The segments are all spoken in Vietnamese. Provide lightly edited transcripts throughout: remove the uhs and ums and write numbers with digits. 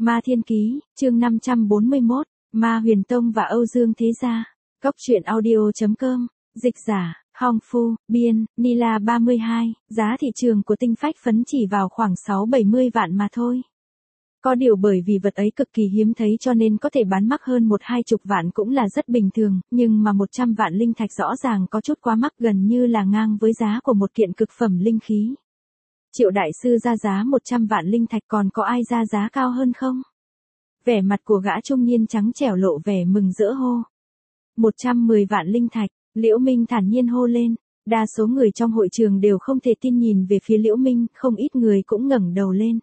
Ma Thiên Ký, chương 541, Ma Huyền Tông và Âu Dương Thế Gia. Cốc truyện audio.com, dịch giả, Hong Phu, biên, Nila 32, giá thị trường của tinh phách phấn chỉ vào khoảng 6-70 vạn mà thôi. Có điều bởi vì vật ấy cực kỳ hiếm thấy cho nên có thể bán mắc hơn 1-20 vạn cũng là rất bình thường, nhưng mà 100 vạn linh thạch rõ ràng có chút quá mắc, gần như là ngang với giá của một kiện cực phẩm linh khí. Triệu đại sư ra giá 100 vạn linh thạch, còn có ai ra giá cao hơn không? Vẻ mặt của gã trung niên trắng trẻo lộ vẻ mừng rỡ hô. 110 vạn linh thạch, Liễu Minh thản nhiên hô lên. Đa số người trong hội trường đều không thể tin nhìn về phía Liễu Minh, không ít người cũng ngẩng đầu lên.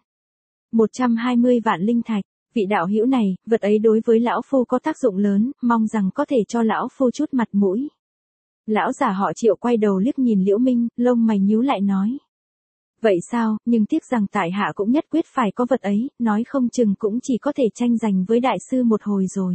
120 vạn linh thạch, vị đạo hữu này, vật ấy đối với lão phu có tác dụng lớn, mong rằng có thể cho lão phu chút mặt mũi. Lão giả họ Triệu quay đầu liếc nhìn Liễu Minh, lông mày nhíu lại nói. Vậy sao, nhưng tiếc rằng tại hạ cũng nhất quyết phải có vật ấy, nói không chừng cũng chỉ có thể tranh giành với đại sư một hồi rồi.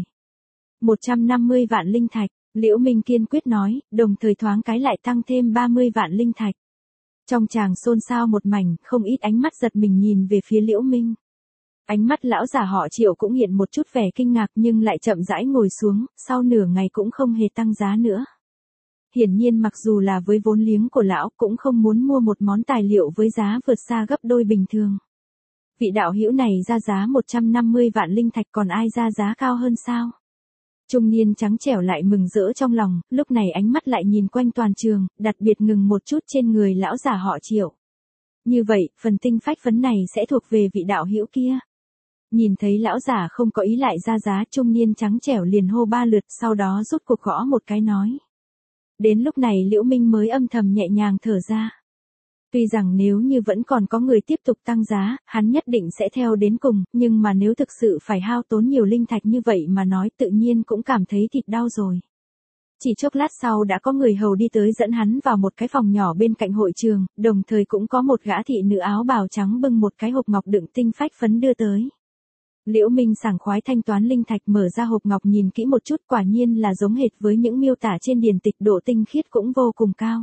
150 vạn linh thạch, Liễu Minh kiên quyết nói, đồng thời thoáng cái lại tăng thêm 30 vạn linh thạch. Trong tràng xôn xao một mảnh, không ít ánh mắt giật mình nhìn về phía Liễu Minh. Ánh mắt lão giả họ Triệu cũng hiện một chút vẻ kinh ngạc nhưng lại chậm rãi ngồi xuống, sau nửa ngày cũng không hề tăng giá nữa. Hiển nhiên mặc dù là với vốn liếng của lão cũng không muốn mua một món tài liệu với giá vượt xa gấp đôi bình thường. Vị đạo hữu này ra giá 150 vạn linh thạch, còn ai ra giá cao hơn sao? Trung niên trắng trẻo lại mừng rỡ trong lòng, lúc này ánh mắt lại nhìn quanh toàn trường, đặc biệt ngừng một chút trên người lão giả họ Triệu. Như vậy, phần tinh phách phấn này sẽ thuộc về vị đạo hữu kia. Nhìn thấy lão giả không có ý lại ra giá, trung niên trắng trẻo liền hô 3 lượt, sau đó rút cuộc gõ một cái nói. Đến lúc này Liễu Minh mới âm thầm nhẹ nhàng thở ra. Tuy rằng nếu như vẫn còn có người tiếp tục tăng giá, hắn nhất định sẽ theo đến cùng, nhưng mà nếu thực sự phải hao tốn nhiều linh thạch như vậy mà nói, tự nhiên cũng cảm thấy thịt đau rồi. Chỉ chốc lát sau đã có người hầu đi tới dẫn hắn vào một cái phòng nhỏ bên cạnh hội trường, đồng thời cũng có một gã thị nữ áo bào trắng bưng một cái hộp ngọc đựng tinh phách phấn đưa tới. Liễu Minh sảng khoái thanh toán linh thạch, mở ra hộp ngọc nhìn kỹ một chút, quả nhiên là giống hệt với những miêu tả trên điển tịch, độ tinh khiết cũng vô cùng cao.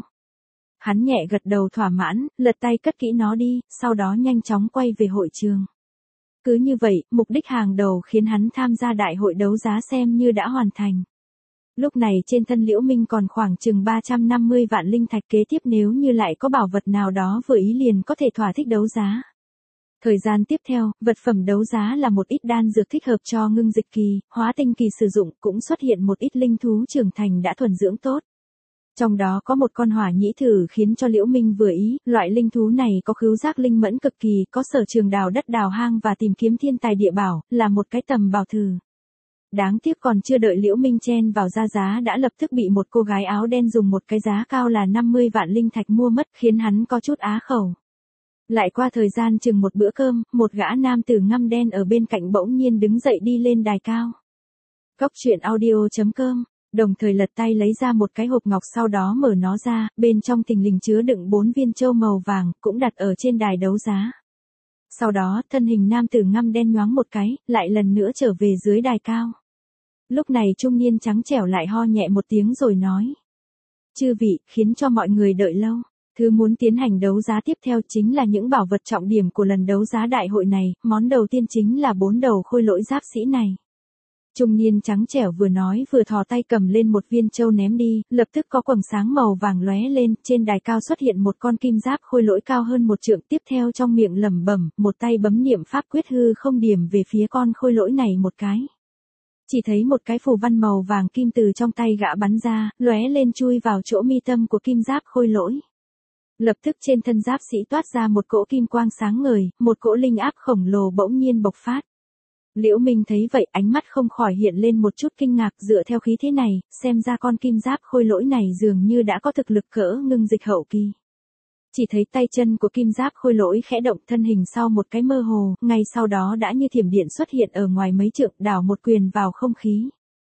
Hắn nhẹ gật đầu thỏa mãn, lật tay cất kỹ nó đi, sau đó nhanh chóng quay về hội trường. Cứ như vậy, mục đích hàng đầu khiến hắn tham gia đại hội đấu giá xem như đã hoàn thành. Lúc này trên thân Liễu Minh còn khoảng chừng 350 vạn linh thạch, kế tiếp nếu như lại có bảo vật nào đó vừa ý liền có thể thỏa thích đấu giá. Thời gian tiếp theo, vật phẩm đấu giá là một ít đan dược thích hợp cho ngưng dịch kỳ, hóa tinh kỳ sử dụng, cũng xuất hiện một ít linh thú trưởng thành đã thuần dưỡng tốt. Trong đó có một con hỏa nhĩ thử khiến cho Liễu Minh vừa ý, loại linh thú này có khứu giác linh mẫn cực kỳ, có sở trường đào đất đào hang và tìm kiếm thiên tài địa bảo, là một cái tầm bảo thử. Đáng tiếc còn chưa đợi Liễu Minh chen vào ra giá đã lập tức bị một cô gái áo đen dùng một cái giá cao là 50 vạn linh thạch mua mất, khiến hắn có chút á khẩu. Lại qua thời gian chừng một bữa cơm, một gã nam tử ngăm đen ở bên cạnh bỗng nhiên đứng dậy đi lên đài cao. Cốc truyện audio.com, đồng thời lật tay lấy ra một cái hộp ngọc, sau đó mở nó ra, bên trong thình lình chứa đựng 4 viên châu màu vàng, cũng đặt ở trên đài đấu giá. Sau đó, thân hình nam tử ngăm đen nhoáng một cái, lại lần nữa trở về dưới đài cao. Lúc này trung niên trắng trẻo lại ho nhẹ một tiếng rồi nói. Chư vị, khiến cho mọi người đợi lâu. Thứ muốn tiến hành đấu giá tiếp theo chính là những bảo vật trọng điểm của lần đấu giá đại hội này, món đầu tiên chính là 4 đầu khôi lỗi giáp sĩ này. Trung niên trắng trẻo vừa nói vừa thò tay cầm lên một viên châu ném đi, lập tức có quầng sáng màu vàng lóe lên, trên đài cao xuất hiện một con kim giáp khôi lỗi cao hơn 1 trượng, tiếp theo trong miệng lẩm bẩm, một tay bấm niệm pháp quyết hư không điểm về phía con khôi lỗi này một cái. Chỉ thấy một cái phù văn màu vàng kim từ trong tay gã bắn ra, lóe lên chui vào chỗ mi tâm của kim giáp khôi lỗi. Lập tức trên thân giáp sĩ toát ra một cỗ kim quang sáng ngời, một cỗ linh áp khổng lồ bỗng nhiên bộc phát. Liễu Minh thấy vậy, ánh mắt không khỏi hiện lên một chút kinh ngạc, dựa theo khí thế này, xem ra con kim giáp khôi lỗi này dường như đã có thực lực cỡ ngưng dịch hậu kỳ. Chỉ thấy tay chân của kim giáp khôi lỗi khẽ động, thân hình sau một cái mơ hồ, ngay sau đó đã như thiểm điện xuất hiện ở ngoài mấy trượng, đảo một quyền vào không khí.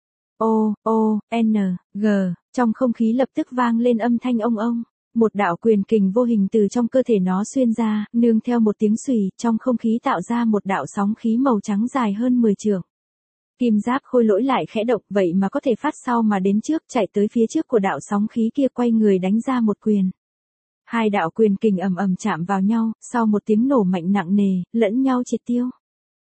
O, O, N, G, trong không khí lập tức vang lên âm thanh ông ông. Một đạo quyền kình vô hình từ trong cơ thể nó xuyên ra, nương theo một tiếng xùy, trong không khí tạo ra một đạo sóng khí màu trắng dài hơn 10 trượng. Kim giáp khôi lỗi lại khẽ động, vậy mà có thể phát sau mà đến trước, chạy tới phía trước của đạo sóng khí kia, quay người đánh ra một quyền. Hai đạo quyền kình ầm ầm chạm vào nhau, sau một tiếng nổ mạnh nặng nề, lẫn nhau triệt tiêu.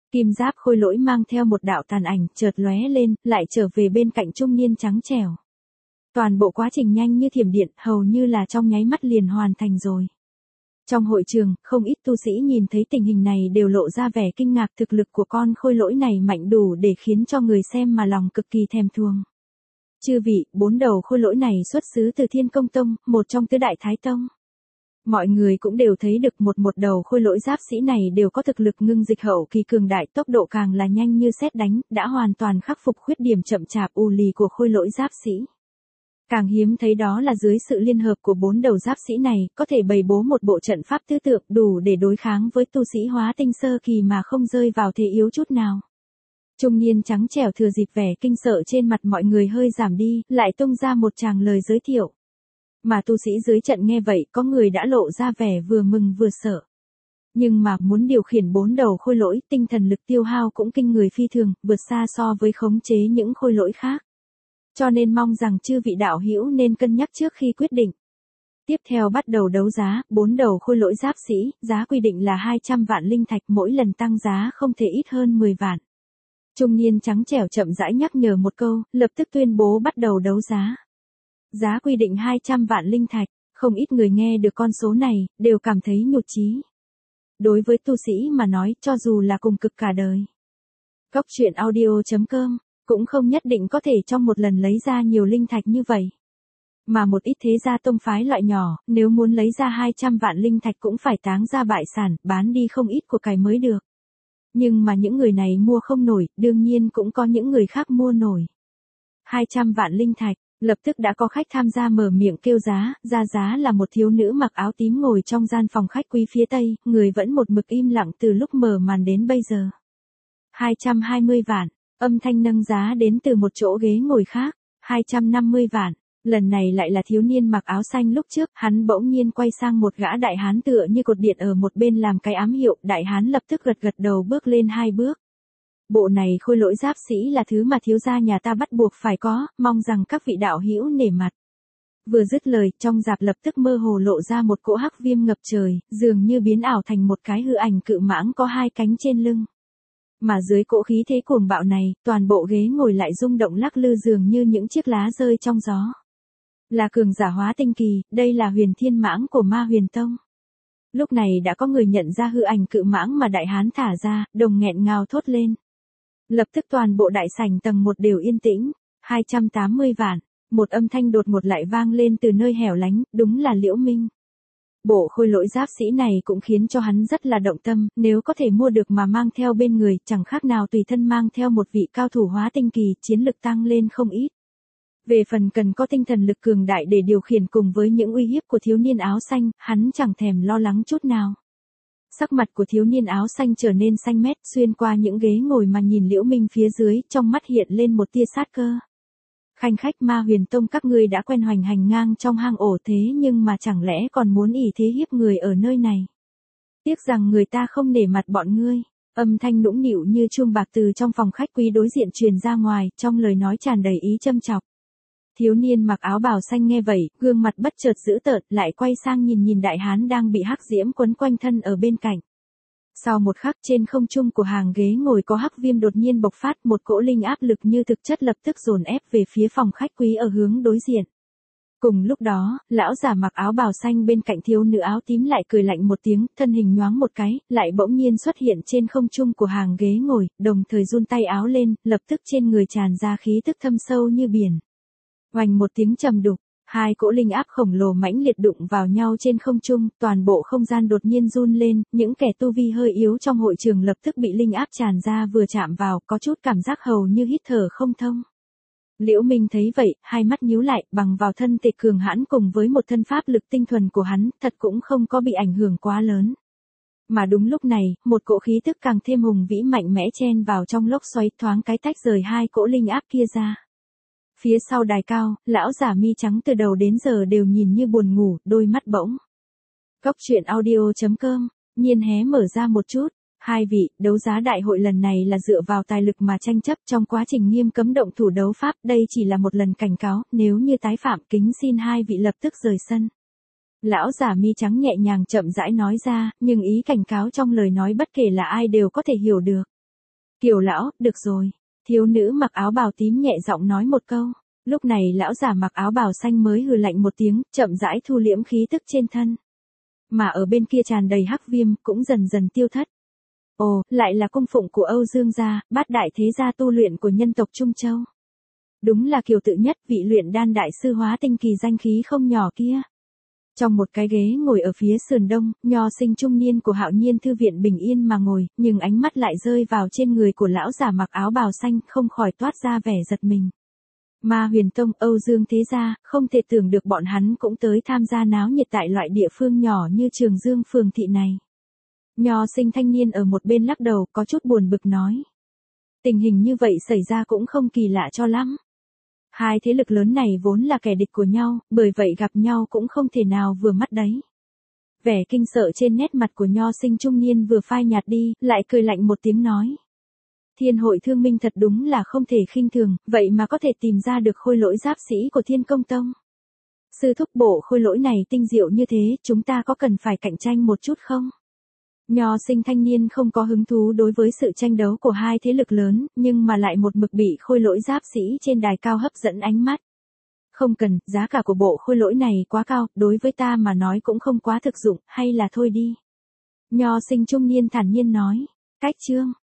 Kim giáp khôi lỗi mang theo một đạo tàn ảnh chợt lóe lên, lại trở về bên cạnh trung niên trắng trẻo. Toàn bộ quá trình nhanh như thiểm điện, hầu như là trong nháy mắt liền hoàn thành rồi. Trong hội trường, không ít tu sĩ nhìn thấy tình hình này đều lộ ra vẻ kinh ngạc, thực lực của con khôi lỗi này mạnh đủ để khiến cho người xem mà lòng cực kỳ thèm thuồng. Chư vị, 4 đầu khôi lỗi này xuất xứ từ Thiên Công Tông, một trong tứ đại Thái Tông. Mọi người cũng đều thấy được một đầu khôi lỗi giáp sĩ này đều có thực lực ngưng dịch hậu kỳ cường đại, tốc độ càng là nhanh như sét đánh, đã hoàn toàn khắc phục khuyết điểm chậm chạp ù lì của khôi lỗi giáp sĩ. Càng hiếm thấy đó là dưới sự liên hợp của 4 đầu giáp sĩ này, có thể bày bố một bộ trận pháp tứ tượng đủ để đối kháng với tu sĩ hóa tinh sơ kỳ mà không rơi vào thế yếu chút nào. Trung niên trắng trẻo thừa dịp vẻ kinh sợ trên mặt mọi người hơi giảm đi, lại tung ra một tràng lời giới thiệu. Mà tu sĩ dưới trận nghe vậy, có người đã lộ ra vẻ vừa mừng vừa sợ. Nhưng mà muốn điều khiển 4 đầu khôi lỗi, tinh thần lực tiêu hao cũng kinh người phi thường, vượt xa so với khống chế những khôi lỗi khác. Cho nên mong rằng chư vị đạo hữu nên cân nhắc trước khi quyết định. Tiếp theo bắt đầu đấu giá, 4 đầu khôi lỗi giáp sĩ, giá quy định là 200 vạn linh thạch, mỗi lần tăng giá không thể ít hơn 10 vạn. Trung niên trắng trẻo chậm rãi nhắc nhở một câu, lập tức tuyên bố bắt đầu đấu giá. Giá quy định 200 vạn linh thạch, không ít người nghe được con số này, đều cảm thấy nhụt chí. Đối với tu sĩ mà nói, cho dù là cùng cực cả đời. Cốc truyện audio.com cũng không nhất định có thể trong một lần lấy ra nhiều linh thạch như vậy. Mà một ít thế gia tông phái loại nhỏ, nếu muốn lấy ra 200 vạn linh thạch cũng phải táng ra bại sản, bán đi không ít của cải mới được. Nhưng mà những người này mua không nổi, đương nhiên cũng có những người khác mua nổi. 200 vạn linh thạch, lập tức đã có khách tham gia mở miệng kêu giá, ra giá là một thiếu nữ mặc áo tím ngồi trong gian phòng khách quý phía tây, người vẫn một mực im lặng từ lúc mở màn đến bây giờ. 220 vạn. Âm thanh nâng giá đến từ một chỗ ghế ngồi khác, 250 vạn. Lần này lại là thiếu niên mặc áo xanh lúc trước, hắn bỗng nhiên quay sang một gã đại hán tựa như cột điện ở một bên làm cái ám hiệu, đại hán lập tức gật gật đầu bước lên 2 bước. Bộ này khôi lỗi giáp sĩ là thứ mà thiếu gia nhà ta bắt buộc phải có, mong rằng các vị đạo hữu nể mặt. Vừa dứt lời, trong rạp lập tức mơ hồ lộ ra một cỗ hắc viêm ngập trời, dường như biến ảo thành một cái hư ảnh cự mãng có 2 cánh trên lưng. Mà dưới cỗ khí thế cuồng bạo này, toàn bộ ghế ngồi lại rung động lắc lư dường như những chiếc lá rơi trong gió. Là cường giả hóa tinh kỳ, đây là huyền thiên mãng của Ma Huyền Tông. Lúc này đã có người nhận ra hư ảnh cự mãng mà đại hán thả ra, đồng nghẹn ngào thốt lên. Lập tức toàn bộ đại sảnh tầng 1 đều yên tĩnh, 280 vạn, một âm thanh đột ngột lại vang lên từ nơi hẻo lánh, đúng là Liễu Minh. Bộ khôi lỗi giáp sĩ này cũng khiến cho hắn rất là động tâm, nếu có thể mua được mà mang theo bên người, chẳng khác nào tùy thân mang theo một vị cao thủ hóa tinh kỳ, chiến lực tăng lên không ít. Về phần cần có tinh thần lực cường đại để điều khiển cùng với những uy hiếp của thiếu niên áo xanh, hắn chẳng thèm lo lắng chút nào. Sắc mặt của thiếu niên áo xanh trở nên xanh mét, xuyên qua những ghế ngồi mà nhìn Liễu Minh phía dưới, trong mắt hiện lên một tia sát cơ. Khanh khách Ma Huyền Tông các ngươi đã quen hoành hành ngang trong hang ổ thế nhưng mà chẳng lẽ còn muốn ỷ thế hiếp người ở nơi này. Tiếc rằng người ta không nể mặt bọn ngươi. Âm thanh nũng nịu như chuông bạc từ trong phòng khách quý đối diện truyền ra ngoài, trong lời nói tràn đầy ý châm chọc. Thiếu niên mặc áo bào xanh nghe vậy, gương mặt bất chợt dữ tợn, lại quay sang nhìn đại hán đang bị hắc diễm quấn quanh thân ở bên cạnh. Sau một khắc trên không trung của hàng ghế ngồi có hắc viêm đột nhiên bộc phát, một cỗ linh áp lực như thực chất lập tức dồn ép về phía phòng khách quý ở hướng đối diện. Cùng lúc đó, lão giả mặc áo bào xanh bên cạnh thiếu nữ áo tím lại cười lạnh một tiếng, thân hình nhoáng một cái, lại bỗng nhiên xuất hiện trên không trung của hàng ghế ngồi, đồng thời run tay áo lên, lập tức trên người tràn ra khí tức thâm sâu như biển. Oanh một tiếng trầm đục, 2 cỗ linh áp khổng lồ mãnh liệt đụng vào nhau trên không trung, toàn bộ không gian đột nhiên run lên, những kẻ tu vi hơi yếu trong hội trường lập tức bị linh áp tràn ra vừa chạm vào, có chút cảm giác hầu như hít thở không thông. Liễu Minh thấy vậy, hai mắt nhíu lại, bằng vào thân thể cường hãn cùng với một thân pháp lực tinh thuần của hắn, thật cũng không có bị ảnh hưởng quá lớn. Mà đúng lúc này, một cỗ khí tức càng thêm hùng vĩ mạnh mẽ chen vào trong lốc xoáy, thoáng cái tách rời 2 cỗ linh áp kia ra. Phía sau đài cao, lão giả mi trắng từ đầu đến giờ đều nhìn như buồn ngủ, đôi mắt bỗng. Cốc truyện audio.com, nhiên hé mở ra một chút. 2 vị, đấu giá đại hội lần này là dựa vào tài lực mà tranh chấp, trong quá trình nghiêm cấm động thủ đấu pháp, đây chỉ là một lần cảnh cáo, nếu như tái phạm kính xin 2 vị lập tức rời sân. Lão giả mi trắng nhẹ nhàng chậm rãi nói ra, nhưng ý cảnh cáo trong lời nói bất kể là ai đều có thể hiểu được. Kiều lão, được rồi. Thiếu nữ mặc áo bào tím nhẹ giọng nói một câu. Lúc này lão già mặc áo bào xanh mới hừ lạnh một tiếng, chậm rãi thu liễm khí tức trên thân. Mà ở bên kia tràn đầy hắc viêm, cũng dần dần tiêu thất. Ồ, lại là cung phụng của Âu Dương gia, bát đại thế gia tu luyện của nhân tộc Trung Châu. Đúng là kiều tự nhất, vị luyện đan đại sư hóa tinh kỳ danh khí không nhỏ kia. Trong một cái ghế ngồi ở phía sườn đông, nho sinh trung niên của Hạo Nhiên thư viện bình yên mà ngồi, nhưng ánh mắt lại rơi vào trên người của lão giả mặc áo bào xanh, không khỏi toát ra vẻ giật mình. Ma Huyền Tông, Âu Dương thế gia, không thể tưởng được bọn hắn cũng tới tham gia náo nhiệt tại loại địa phương nhỏ như Trường Dương phường thị này. Nho sinh thanh niên ở một bên lắc đầu, có chút buồn bực nói. Tình hình như vậy xảy ra cũng không kỳ lạ cho lắm. Hai thế lực lớn này vốn là kẻ địch của nhau, bởi vậy gặp nhau cũng không thể nào vừa mắt đấy. Vẻ kinh sợ trên nét mặt của nho sinh trung niên vừa phai nhạt đi, lại cười lạnh một tiếng nói. Thiên hội thương minh thật đúng là không thể khinh thường, vậy mà có thể tìm ra được khôi lỗi giáp sĩ của Thiên Công Tông. Sư thúc, bộ khôi lỗi này tinh diệu như thế, chúng ta có cần phải cạnh tranh một chút không? Nho sinh thanh niên không có hứng thú đối với sự tranh đấu của hai thế lực lớn, nhưng mà lại một mực bị khôi lỗi giáp sĩ trên đài cao hấp dẫn ánh mắt. Không cần, giá cả của bộ khôi lỗi này quá cao, đối với ta mà nói cũng không quá thực dụng, hay là thôi đi. Nho sinh trung niên thản nhiên nói. Cách chương.